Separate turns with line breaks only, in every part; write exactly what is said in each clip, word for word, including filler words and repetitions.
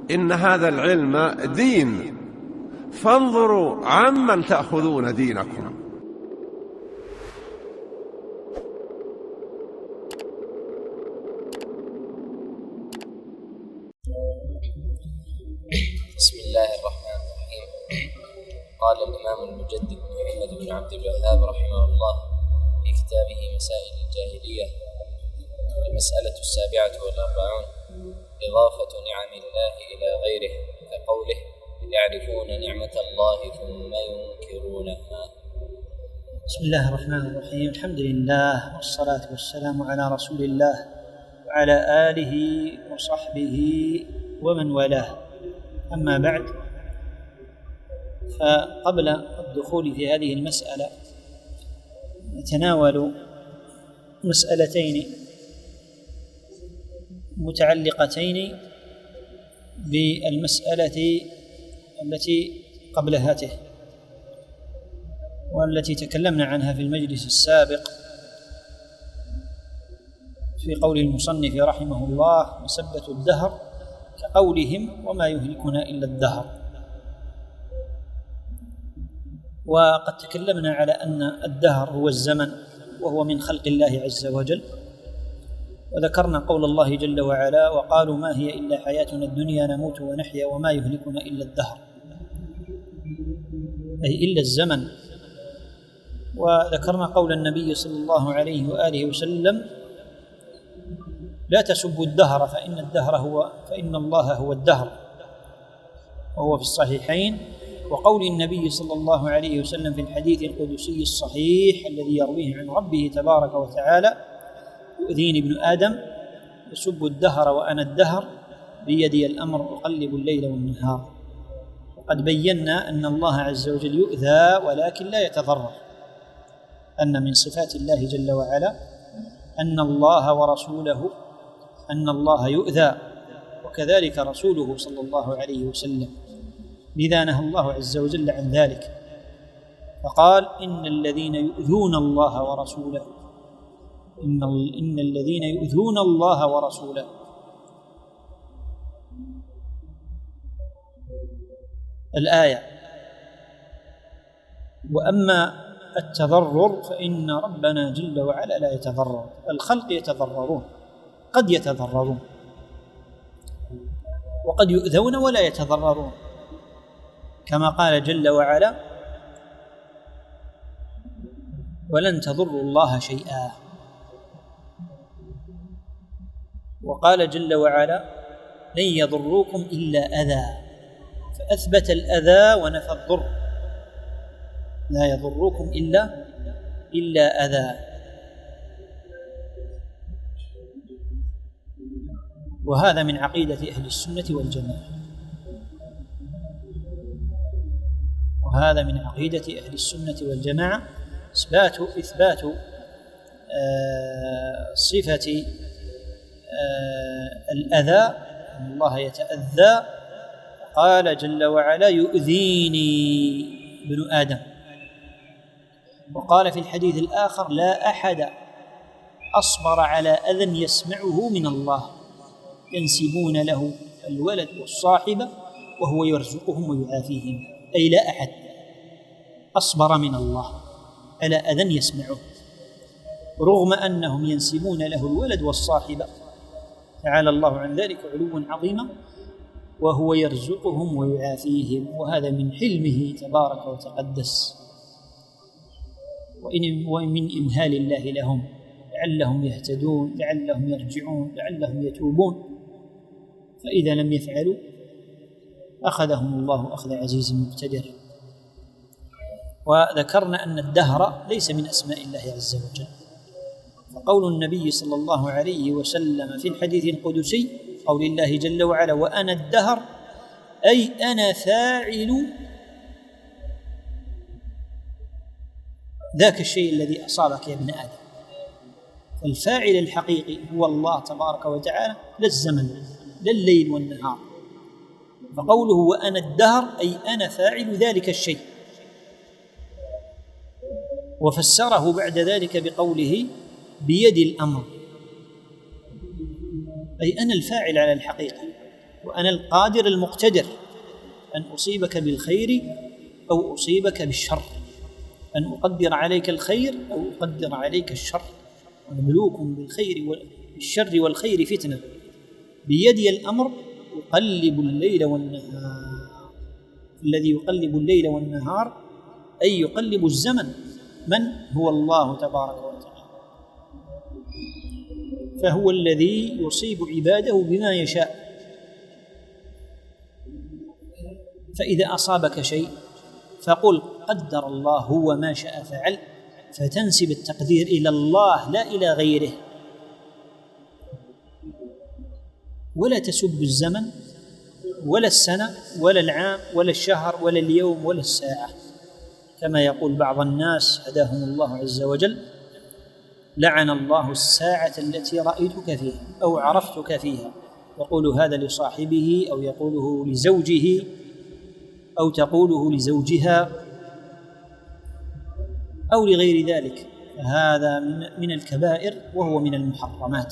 إن هذا العلم دين، فانظروا عمن تأخذون دينكم.
بسم الله الرحمن الرحيم. قال الإمام المجدد محمد بن عبد الوهاب رحمه الله في كتابه مسائل الجاهلية: المسألة السابعة والأربعون: إضافة نعم الله إلى غيره، كقوله: يعرفون نعمة الله ثم ينكرونها.
بسم الله الرحمن الرحيم. الحمد لله والصلاة والسلام على رسول الله وعلى آله وصحبه ومن والاه. أما بعد، فقبل الدخول في هذه المسألة نتناول مسألتين متعلقتين بالمسألة التي قبل هاته، والتي تكلمنا عنها في المجلس السابق في قول المصنف رحمه الله: مسبة الدهر كقولهم وما يهلكنا إلا الدهر. وقد تكلمنا على أن الدهر هو الزمن، وهو من خلق الله عز وجل، وذكرنا قول الله جل وعلا: وقالوا ما هي إلا حياتنا الدنيا نموت ونحيا وما يهلكنا إلا الدهر، أي إلا الزمن. وذكرنا قول النبي صلى الله عليه وآله وسلم: لا تسبوا الدهر فإن الدهر هو فإن الله هو الدهر، وهو في الصحيحين. وقول النبي صلى الله عليه وسلم في الحديث القدسي الصحيح الذي يرويه عن ربه تبارك وتعالى: يؤذيني ابن آدم يسب الدهر وأنا الدهر بيدي الأمر أقلب الليل والنهار. وقد بينا أن الله عز وجل يؤذى ولكن لا يتضرر، أن من صفات الله جل وعلا أن الله ورسوله أن الله يؤذى، وكذلك رسوله صلى الله عليه وسلم، لذا نهى الله عز وجل عن ذلك فقال: إن الذين يؤذون الله ورسوله إن, إن الذين يؤذون الله ورسوله. الآية. وأما التضرر فإن ربنا جل وعلا لا يتضرر، الخلق يتضررون، قد يتضررون وقد يؤذون ولا يتضررون، كما قال جل وعلا: ولن تضروا الله شيئا. وقال جل وعلا: لن يضروكم إلا أذى، فأثبت الأذى ونفى الضر، لا يضروكم إلا إلا أذى. وهذا من عقيدة أهل السنة والجماعة، وهذا من عقيدة أهل السنة والجماعة إثبات إثبات آه صفة آه الأذى، أن الله يتأذى. قال جل وعلا: يؤذيني ابن آدم. وقال في الحديث الآخر: لا أحد أصبر على أذى يسمعه من الله، ينسبون له الولد والصاحبة وهو يرزقهم ويعافيهم، أي لا أحد أصبر من الله على أذى يسمعه، رغم أنهم ينسبون له الولد والصاحبة، تعالى الله عن ذلك علوا عظيما، وهو يرزقهم ويعافيهم، وهذا من حلمه تبارك وتقدس ومن إمهال الله لهم لعلهم يهتدون، لعلهم يرجعون، لعلهم يتوبون. فإذا لم يفعلوا أخذهم الله أخذ عزيز مقتدر. وذكرنا أن الدهر ليس من أسماء الله عز وجل، فقول النبي صلى الله عليه وسلم في الحديث القدسي قول الله جل وعلا: وأنا الدهر، أي أنا فاعل ذاك الشيء الذي أصابك يا ابن آدم. فالفاعل الحقيقي هو الله تبارك وتعالى، لا الزمن لا الليل والنهار. فقوله وأنا الدهر أي أنا فاعل ذلك الشيء. وفسره بعد ذلك بقوله بيد الأمر، أي أنا الفاعل على الحقيقة، وأنا القادر المقتدر أن أصيبك بالخير أو أصيبك بالشر، أن أقدر عليك الخير أو أقدر عليك الشر، ونبلوكم بالخير والشر والخير فتنة، بيدي الأمر أقلب الليل والنهار. الذي يقلب الليل والنهار أي يقلب الزمن، من هو الله تبارك وتعالى، فهو الذي يصيب عباده بما يشاء. فإذا أصابك شيء فقل قدر الله هو ما شاء فعل، فتنسب التقدير إلى الله لا إلى غيره، ولا تسب الزمن ولا السنة ولا العام ولا الشهر ولا اليوم ولا الساعة، كما يقول بعض الناس هداهم الله عز وجل: لعن الله الساعة التي رأيتك فيها أو عرفتك فيها. يقول هذا لصاحبه أو يقوله لزوجه أو تقوله لزوجها أو لغير ذلك، فهذا من الكبائر وهو من المحرمات،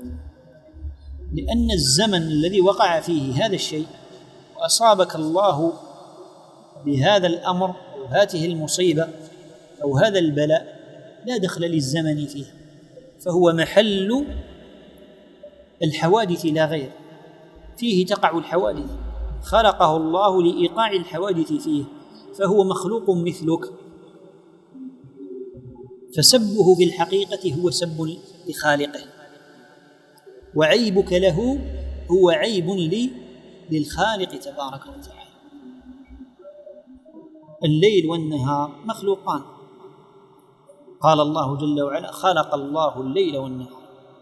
لأن الزمن الذي وقع فيه هذا الشيء وأصابك الله بهذا الأمر أو هذه المصيبة أو هذا البلاء لا دخل للزمن فيه، فهو محل الحوادث لا غير، فيه تقع الحوادث، خلقه الله لإيقاع الحوادث فيه، فهو مخلوق مثلك، فسبه في الحقيقة هو سب لخالقه، وعيبك له هو عيب لي للخالق تبارك وتعالى. الليل والنهار مخلوقان، قال الله جل وعلا: خلق الله الليل والنهار.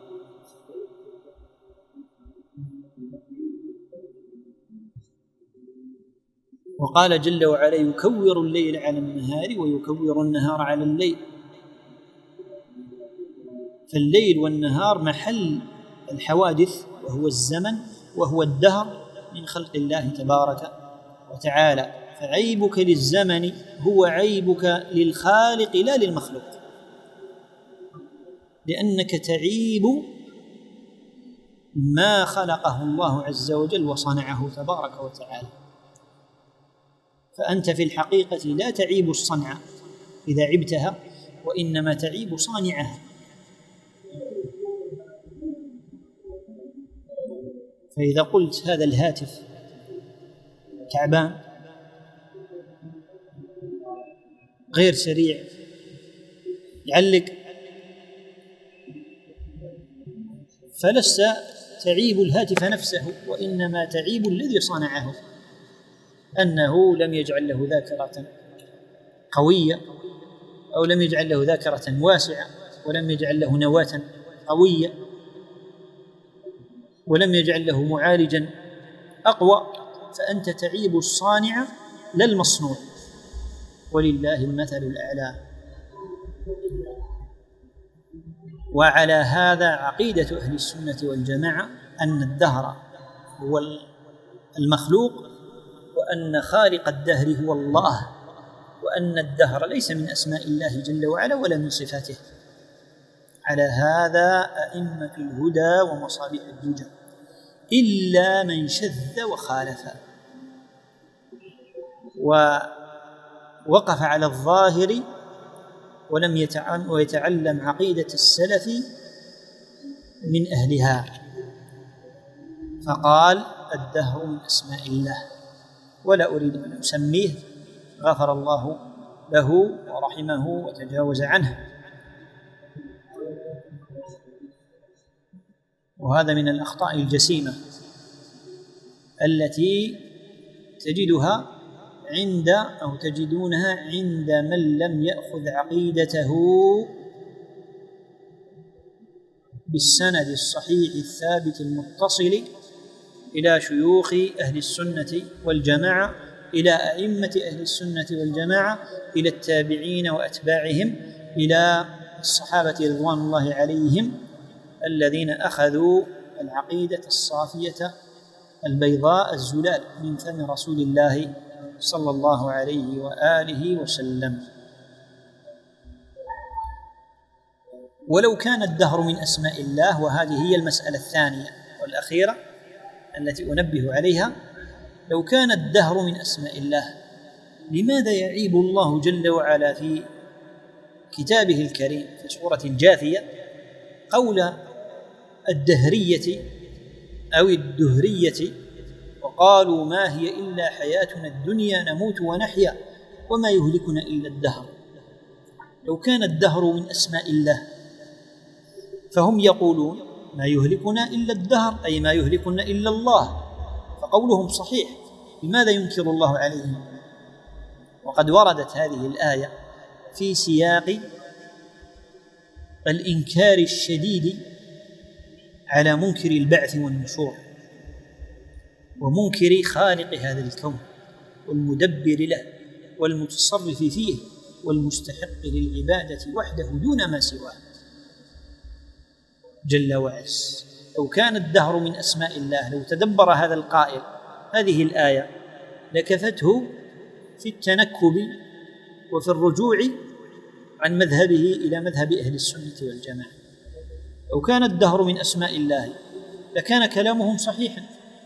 وقال جل وعلا: يكور الليل على النهار ويكور النهار على الليل. فالليل والنهار محل الحوادث وهو الزمن وهو الدهر من خلق الله تبارك وتعالى، فعيبك للزمن هو عيبك للخالق لا للمخلوق، لأنك تعيب ما خلقه الله عز وجل وصنعه تبارك وتعالى، فأنت في الحقيقة لا تعيب الصنعة إذا عبتها، وإنما تعيب صانعها. فإذا قلت هذا الهاتف تعبان غير سريع يعلق، فلست تعيب الهاتف نفسه، وإنما تعيب الذي صنعه، أنه لم يجعل له ذاكرة قوية، أو لم يجعل له ذاكرة واسعة، ولم يجعل له نواة قوية، ولم يجعل له معالجا أقوى، فأنت تعيب الصانع لا المصنوع، ولله المثل الأعلى. وعلى هذا عقيدة أهل السنة والجماعة أن الدهر هو المخلوق، وأن خالق الدهر هو الله، وأن الدهر ليس من أسماء الله جل وعلا ولا من صفاته. على هذا أئمة الهدى ومصابيح الدجى، إلا من شذ وخالف ووقف على الظاهر ولم يتعلم عقيدة السلف من أهلها، فقال الدهر من أسماء الله، ولا أريد أن أسميه، غفر الله له ورحمه وتجاوز عنه. وهذا من الأخطاء الجسيمة التي تجدها عند أو تجدونها عند من لم يأخذ عقيدته بالسند الصحيح الثابت المتصل إلى شيوخ أهل السنة والجماعة، إلى أئمة أهل السنة والجماعة، إلى التابعين وأتباعهم، إلى الصحابة رضوان الله عليهم الذين أخذوا العقيدة الصافية البيضاء الزلال من فم رسول الله صلى الله عليه وآله وسلم. ولو كان الدهر من أسماء الله، وهذه هي المسألة الثانية والأخيرة، التي أنبه عليها: لو كان الدهر من أسماء الله، لماذا يعيب الله جل وعلا في كتابه الكريم في سورة الجاثية قول الدهرية أو الدهرية: وقالوا ما هي إلا حياتنا الدنيا نموت ونحيا وما يهلكنا إلا الدهر. لو كان الدهر من أسماء الله فهم يقولون ما يهلكنا إلا الدهر، أي ما يهلكنا إلا الله، فقولهم صحيح، لماذا ينكر الله عليهم؟ وقد وردت هذه الآية في سياق الإنكار الشديد على منكر البعث والنشور ومنكر خالق هذا الكون والمدبر له والمتصرف فيه والمستحق للعبادة وحده دون ما سواه جل وعز. لو كان الدهر من أسماء الله، لو تدبر هذا القائل هذه الآية لكفته في التنكب وفي الرجوع عن مذهبه إلى مذهب أهل السنة والجماعة. لو كان الدهر من أسماء الله لكان كلامهم صحيحا: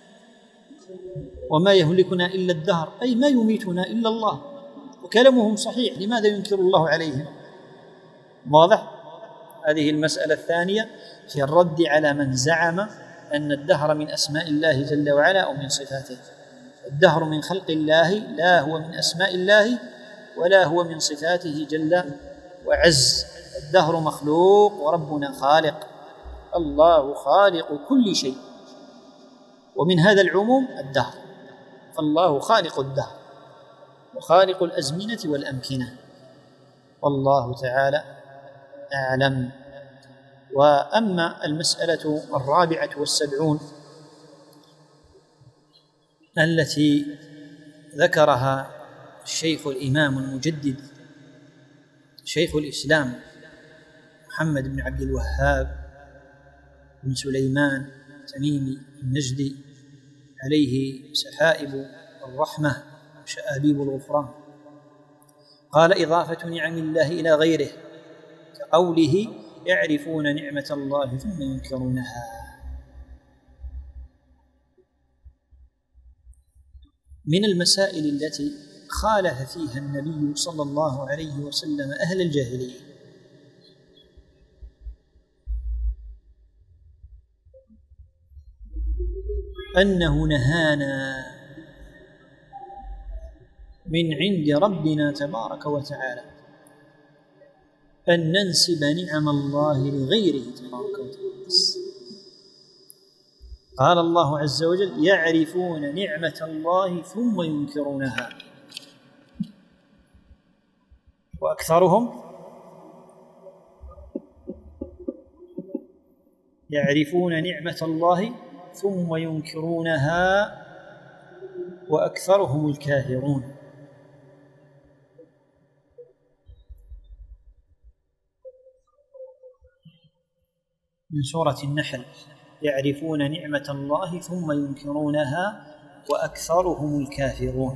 وما يهلكنا إلا الدهر، أي ما يميتنا إلا الله، وكلامهم صحيح، لماذا ينكر الله عليهم؟ واضح؟ هذه المسألة الثانية في الرد على من زعم أن الدهر من أسماء الله جل وعلا أو من صفاته. الدهر من خلق الله، لا هو من أسماء الله ولا هو من صفاته جل وعز. الدهر مخلوق وربنا خالق، الله خالق كل شيء، ومن هذا العموم الدهر، فالله خالق الدهر وخالق الأزمنة والأمكنة، والله تعالى أعلم. وأما المسألة الرابعة والسبعون التي ذكرها الشيخ الإمام المجدد شيخ الإسلام محمد بن عبد الوهاب بن سليمان تميمي النجدي عليه سحائب الرحمة وشآبيب الغفران، قال: إضافة نعم الله إلى غيره كقوله: يعرفون نعمة الله ثم ينكرونها. من المسائل التي خالف فيها النبي صلى الله عليه وسلم أهل الجاهلية أنه نهانا من عند ربنا تبارك وتعالى أن ننسب نعم الله لغيره تبارك وتعالى. قال الله عز وجل: يعرفون نعمة الله ثم ينكرونها وأكثرهم يعرفون نعمة الله ثم ينكرونها وأكثرهم الكافرون. من سورة النحل: يعرفون نعمة الله ثم ينكرونها وأكثرهم الكافرون،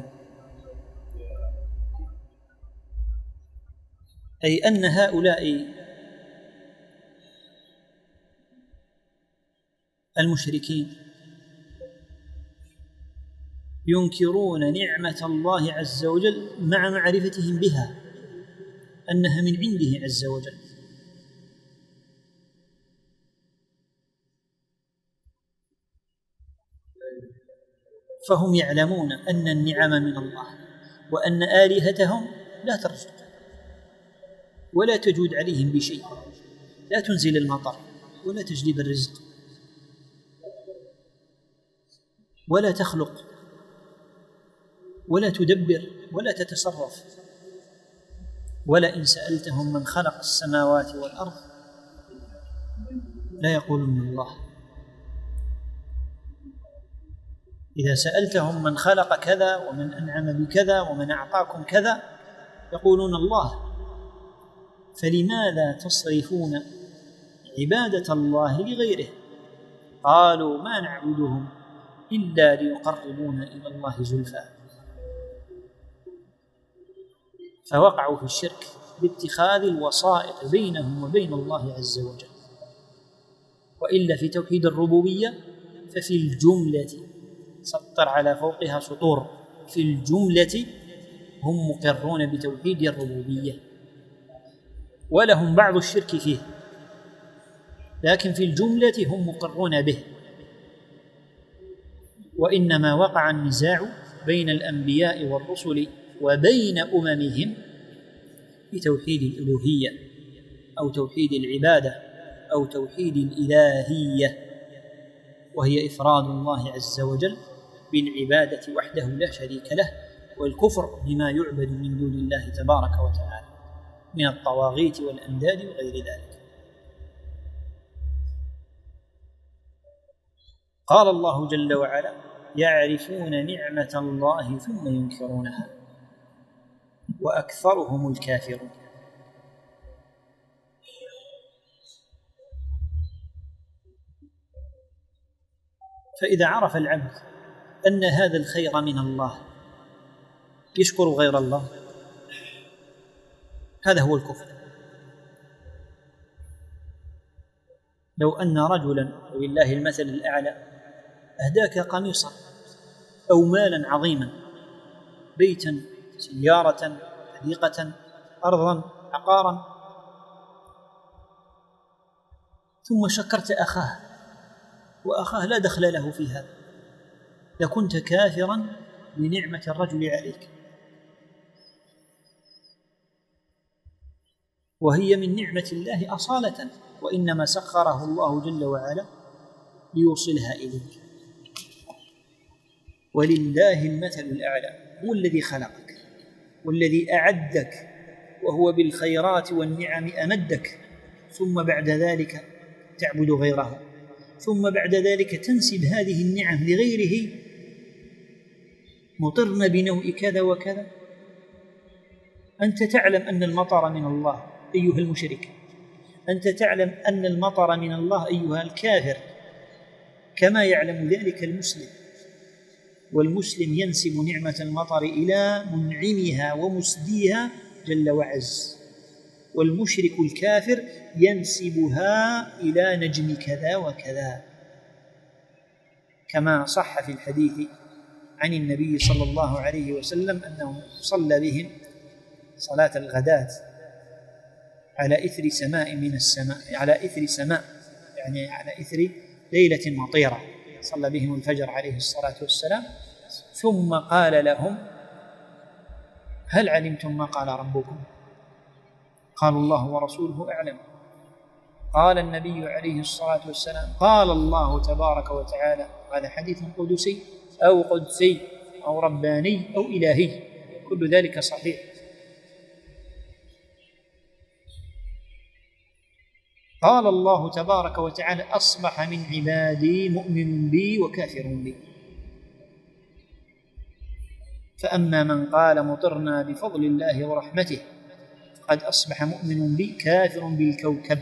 أي أن هؤلاء المشركين ينكرون نعمة الله عز وجل مع معرفتهم بها أنها من عنده عز وجل، فهم يعلمون أن النعم من الله وأن آلهتهم لا ترزق ولا تجود عليهم بشيء، لا تنزل المطر ولا تجلب الرزق ولا تخلق ولا تدبر ولا تتصرف. ولئن سألتهم من خلق السماوات والأرض لا يقولون الله. إذا سألتهم من خلق كذا ومن أنعم بكذا ومن أعطاكم كذا يقولون الله. فلماذا تصرفون عبادة الله لغيره؟ قالوا: ما نعبدهم إلا ليقربونا إلى الله زلفى. فوقعوا في الشرك باتخاذ الوسائط بينهم وبين الله عز وجل. وإلا في توحيد الربوبية ففي الجملة، سطر على فوقها سطور، في الجملة هم مقرون بتوحيد الربوبية ولهم بعض الشرك فيه، لكن في الجملة هم مقرون به. وإنما وقع النزاع بين الأنبياء والرسل وبين أممهم في توحيد الألوهية أو توحيد العبادة أو توحيد الإلهية، وهي إفراد الله عز وجل بالعبادة وحده لا شريك له، والكفر بما يعبد من دون الله تبارك وتعالى من الطواغيت والأنداد وغير ذلك. قال الله جل وعلا: يعرفون نعمة الله ثم ينكرونها وأكثرهم الكافرون. فإذا عرف العبد أن هذا الخير من الله يشكر غير الله، هذا هو الكفر. لو أن رجلا ولله المثل الأعلى أهداك قميصا أو مالا عظيما، بيتا، سيارة، حديقة، أرضا، عقارا، ثم شكرت أخاه وأخاه لا دخل له في هذا، لكنت كافرا بنعمة الرجل عليك، وهي من نعمة الله أصالة، وإنما سخره الله جل وعلا ليوصلها إليك. ولله المثل الأعلى، هو الذي خلقك والذي أعدك وهو بالخيرات والنعم أمدك، ثم بعد ذلك تعبد غيره، ثم بعد ذلك تنسب هذه النعم لغيره: مطرنا بنوء كذا وكذا. أنت تعلم أن المطر من الله أيها المشرك، أنت تعلم أن المطر من الله أيها الكافر، كما يعلم ذلك المسلم. والمسلم ينسب نعمة المطر إلى منعمها ومسديها جل وعز، والمشرك الكافر ينسبها إلى نجم كذا وكذا، كما صح في الحديث عن النبي صلى الله عليه وسلم أنه صلى بهم صلاة الغداة على إثر سماء من السماء، على إثر سماء يعني على إثر ليلة مطيرة، صلى بهم الفجر عليه الصلاة والسلام، ثم قال لهم: هل علمتم ما قال ربكم؟ قالوا: الله ورسوله أعلم. قال النبي عليه الصلاة والسلام: قال الله تبارك وتعالى، هذا حديث قدسي أو قدسي أو رباني أو إلهي، كل ذلك صحيح. قال الله تبارك وتعالى: أصبح من عبادي مؤمن بي وكافر بي. فأما من قال مطرنا بفضل الله ورحمته قد أصبح مؤمن بي كافر بالكوكب.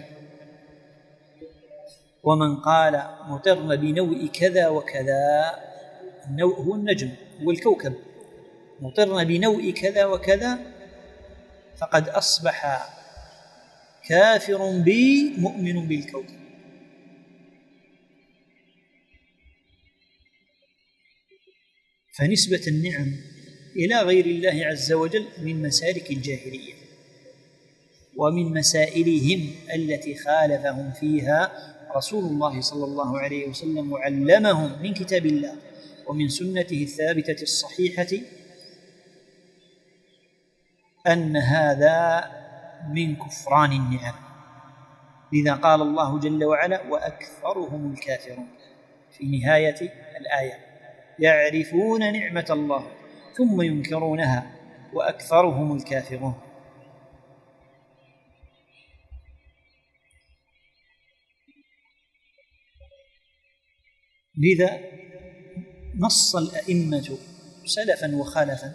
ومن قال مطرنا بنوء كذا وكذا، النوء هو النجم هو الكوكب، مطرنا بنوء كذا وكذا فقد أصبح كافر بي مؤمن بالكوكب. فنسبة النعم إلى غير الله عز وجل من مسالك الجاهلية ومن مسائلهم التي خالفهم فيها رسول الله صلى الله عليه وسلم وعلمهم من كتاب الله ومن سنته الثابتة الصحيحة أن هذا من كفران النعم. لذا قال الله جل وعلا: وأكثرهم الكافرون في نهاية الآية: يعرفون نعمة الله ثم ينكرونها وأكثرهم الكافرون. لذا نص الأئمة سلفا وخلفا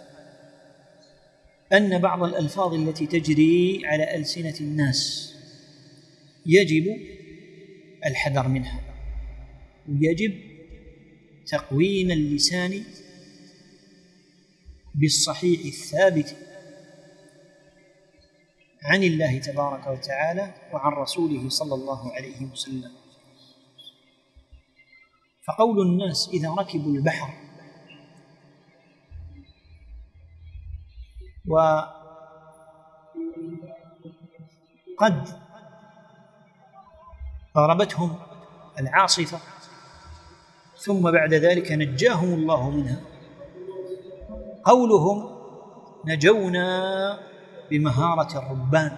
أن بعض الألفاظ التي تجري على ألسنة الناس يجب الحذر منها، ويجب تقويم اللسان بالصحيح الثابت عن الله تبارك وتعالى وعن رسوله صلى الله عليه وسلم. فقول الناس إذا ركبوا البحر وقد ضربتهم العاصفة ثم بعد ذلك نجاهم الله منها، قولهم نجونا بمهارة الربان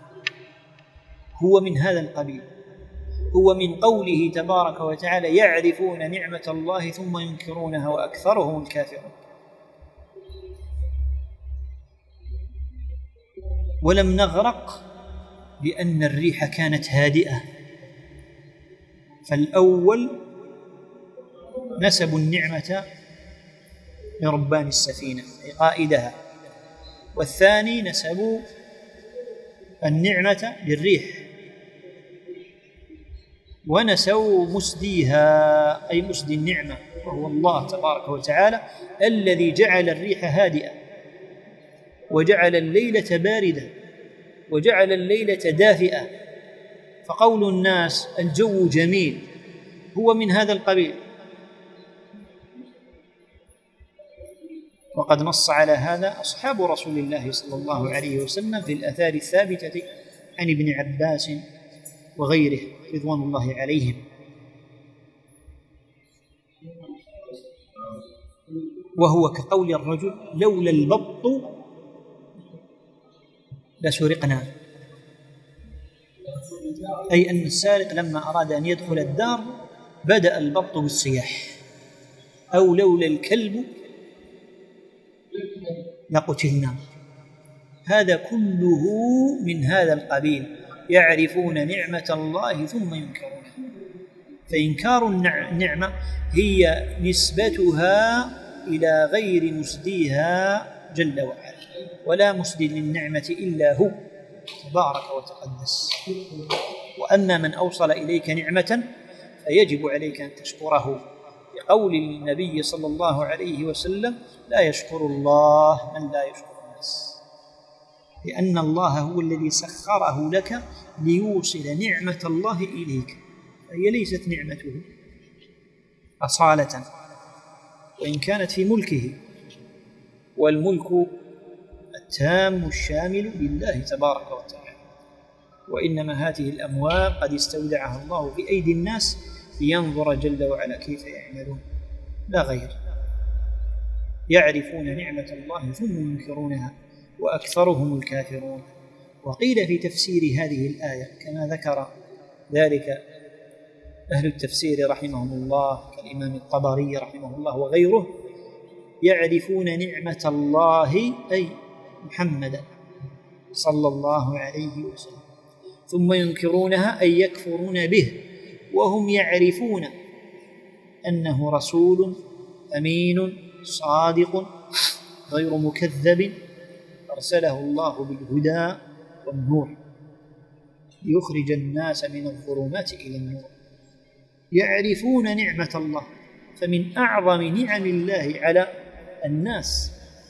هو من هذا القبيل، هو من قوله تبارك وتعالى يعرفون نعمة الله ثم ينكرونها وأكثرهم الكافرون. ولم نغرق لأن الريح كانت هادئة، فالأول نسبوا النعمة لربان السفينة أي قائدها، والثاني نسبوا النعمة للريح ونسوا مسديها أي مسدي النعمة وهو الله تبارك وتعالى الذي جعل الريح هادئة وجعل الليلة باردة وجعل الليلة دافئة. فقول الناس الجو جميل هو من هذا القبيل. وقد نص على هذا أصحاب رسول الله صلى الله عليه وسلم في الآثار الثابتة عن ابن عباس وغيره رضوان الله عليهم. وهو كقول الرجل لولا البط لسرقنا، أي أن السارق لما أراد أن يدخل الدار بدأ البط بالصياح، أو لولا الكلب لقتلنا. هذا كله من هذا القبيل، يعرفون نعمة الله ثم ينكرونها. فإنكار النعمة هي نسبتها إلى غير مسديها جل وعلا، ولا مسدي للنعمة إلا هو تبارك وتقدس. وأما من أوصل إليك نعمة فيجب عليك أن تشكره، بقول النبي صلى الله عليه وسلم لا يشكر الله من لا يشكر الناس، لأن الله هو الذي سخره لك ليوصل نعمة الله إليك، فهي ليست نعمته أصالة وإن كانت في ملكه، والملك التام الشامل لله تبارك وتعالى. وإنما هذه الأموال قد استودعها الله في أيدي الناس لينظر جل وعلا كيف يعملون لا غير. يعرفون نعمة الله ثم ينكرونها وأكثرهم الكافرون. وقيل في تفسير هذه الآية كما ذكر ذلك أهل التفسير رحمهم الله كالإمام الطبري رحمه الله وغيره، يعرفون نعمة الله أي محمدا صلى الله عليه وسلم ثم ينكرونها أي يكفرون به، وهم يعرفون أنه رسول أمين صادق غير مكذب أرسله الله بالهدى والنور ليخرج الناس من الظلمات إلى النور. يعرفون نعمة الله، فمن أعظم نعم الله على الناس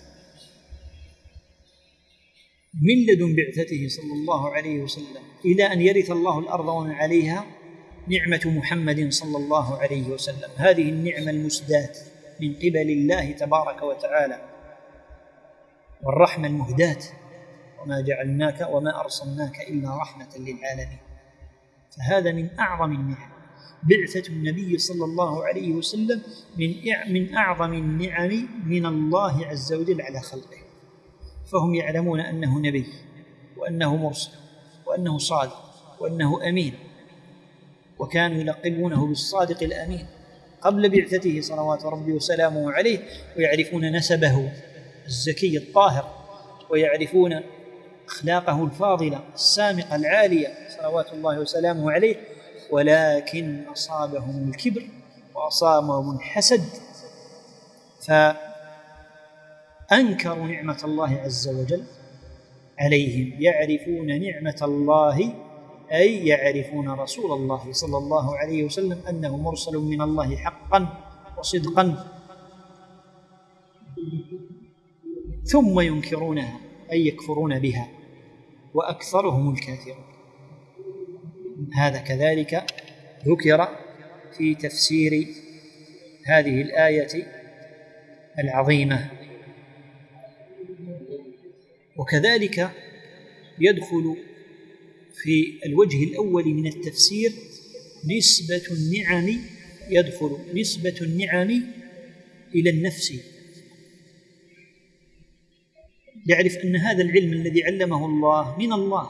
من لدن بعثته صلى الله عليه وسلم إلى أن يرث الله الأرض ومن عليها نعمة محمد صلى الله عليه وسلم. هذه النعمة المسداة من قبل الله تبارك وتعالى، والرحمة المهداة وما جعلناك وما أرسلناك إلا رحمة للعالمين. فهذا من أعظم النعم. بعثة النبي صلى الله عليه وسلم من من أعظم النعم من الله عز وجل على خلقه، فهم يعلمون أنه نبي وأنه مرسل وأنه صادق وأنه أمين، وكانوا يلقبونه بالصادق الأمين قبل بعثته صلوات ربي وسلامه عليه، ويعرفون نسبه الزكي الطاهر، ويعرفون أخلاقه الفاضلة السامقة العالية صلوات الله وسلامه عليه. ولكن أصابهم الكبر وأصابهم الحسد فأنكروا نعمة الله عز وجل عليهم. يعرفون نعمة الله أي يعرفون رسول الله صلى الله عليه وسلم أنه مرسل من الله حقا وصدقا، ثم ينكرونها أي يكفرون بها، وأكثرهم الكافرون. هذا كذلك ذكر في تفسير هذه الآية العظيمة. وكذلك يدخل في الوجه الأول من التفسير نسبة النعم، يدخل نسبة النعم إلى النفس. يعرف أن هذا العلم الذي علمه الله من الله،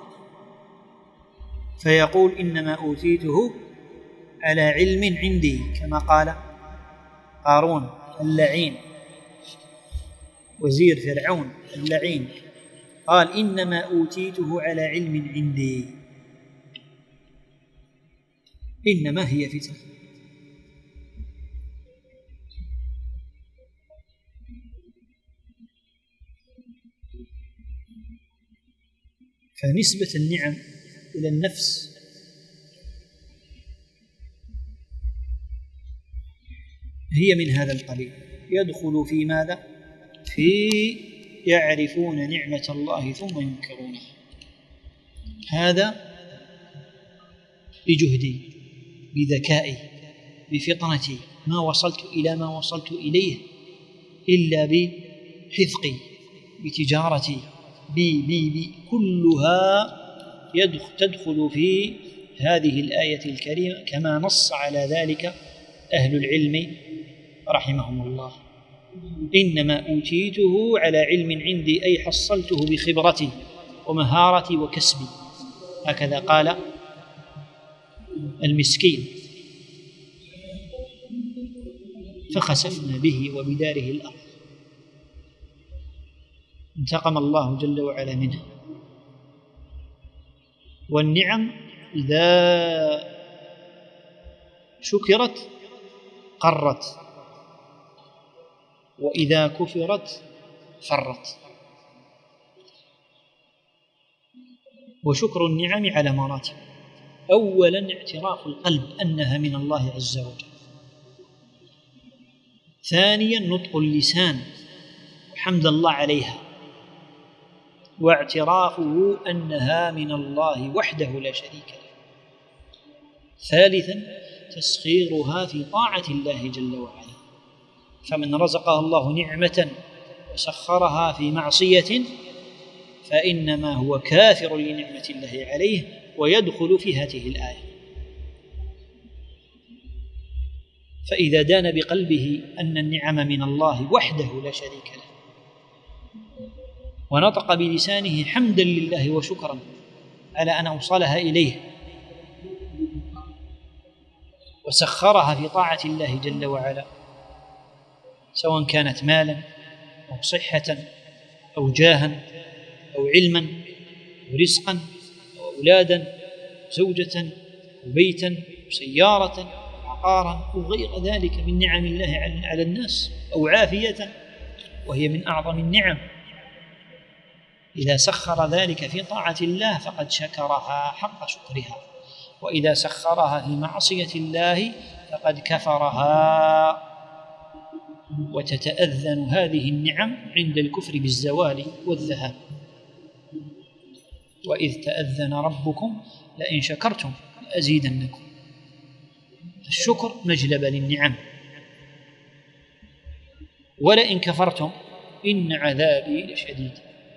فيقول إنما أوتيته على علم عندي، كما قال قارون اللعين وزير فرعون اللعين، قال إنما أوتيته على علم عندي. إنما هي فتنة. فنسبة النعم إلى النفس هي من هذا القبيل. يدخل في ماذا؟ في يعرفون نعمة الله ثم ينكرونها. هذا بجهدي، بذكائي، بفطنتي، ما وصلت إلى ما وصلت إليه إلا بحذقي، بتجارتي، بي بي بي كلها تدخل في هذه الآية الكريمة، كما نص على ذلك أهل العلم رحمهم الله. إنما أوتيته على علم عندي، أي حصلته بخبرتي ومهارتي وكسبي، هكذا قال المسكين. فخسفنا به وبداره الأرض، انتقم الله جل وعلا منه. والنعم إذا شكرت قرت، وإذا كفرت فرت. وشكر النعم على مراتب. أولا اعتراف القلب أنها من الله عز وجل. ثانيا نطق اللسان وحمد الله عليها، واعترافه أنها من الله وحده لا شريك له. ثالثا تسخيرها في طاعة الله جل وعلا. فمن رزقه الله نعمة وسخرها في معصية فإنما هو كافر لنعمة الله عليه، ويدخل في هذه الآية. فإذا دان بقلبه أن النعم من الله وحده لا شريك له، ونطق بلسانه حمدا لله وشكرا على أن أوصلها إليه، وسخرها في طاعة الله جل وعلا، سواء كانت مالا أو صحة أو جاها أو علما أو رزقا أو أولادا أو زوجة أو بيتا أو سيارة أو عقارا أو غير ذلك من نعم الله على الناس، أو عافية وهي من أعظم النعم. إذا سخر ذلك في طاعة الله فقد شكرها حق شكرها، وإذا سخرها في معصية الله فقد كفرها. وتتأذن هذه النعم عند الكفر بالزوال والذهاب. وإذ تأذن ربكم لئن شكرتم لأزيدنكم. الشكر مجلب للنعم، ولئن كفرتم إن عذابي لشديد.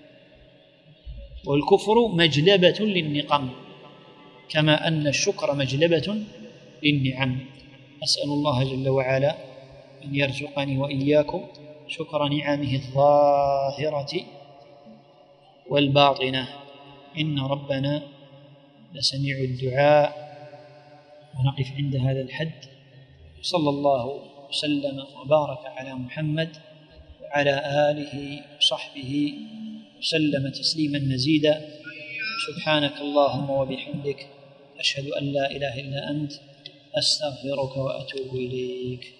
والكفر مجلبة للنقم، كما أن الشكر مجلبة للنعم. أسأل الله جل وعلا أن يرزقني وإياكم شكر نعمه الظاهرة والباطنة، إن ربنا لسميع الدعاء. ونقف عند هذا الحد. صلى الله وسلم وبارك على محمد وعلى آله وصحبه وسلم تسليما مزيدا. سبحانك اللهم وبحمدك، أشهد أن لا إله إلا أنت، أستغفرك وأتوب إليك.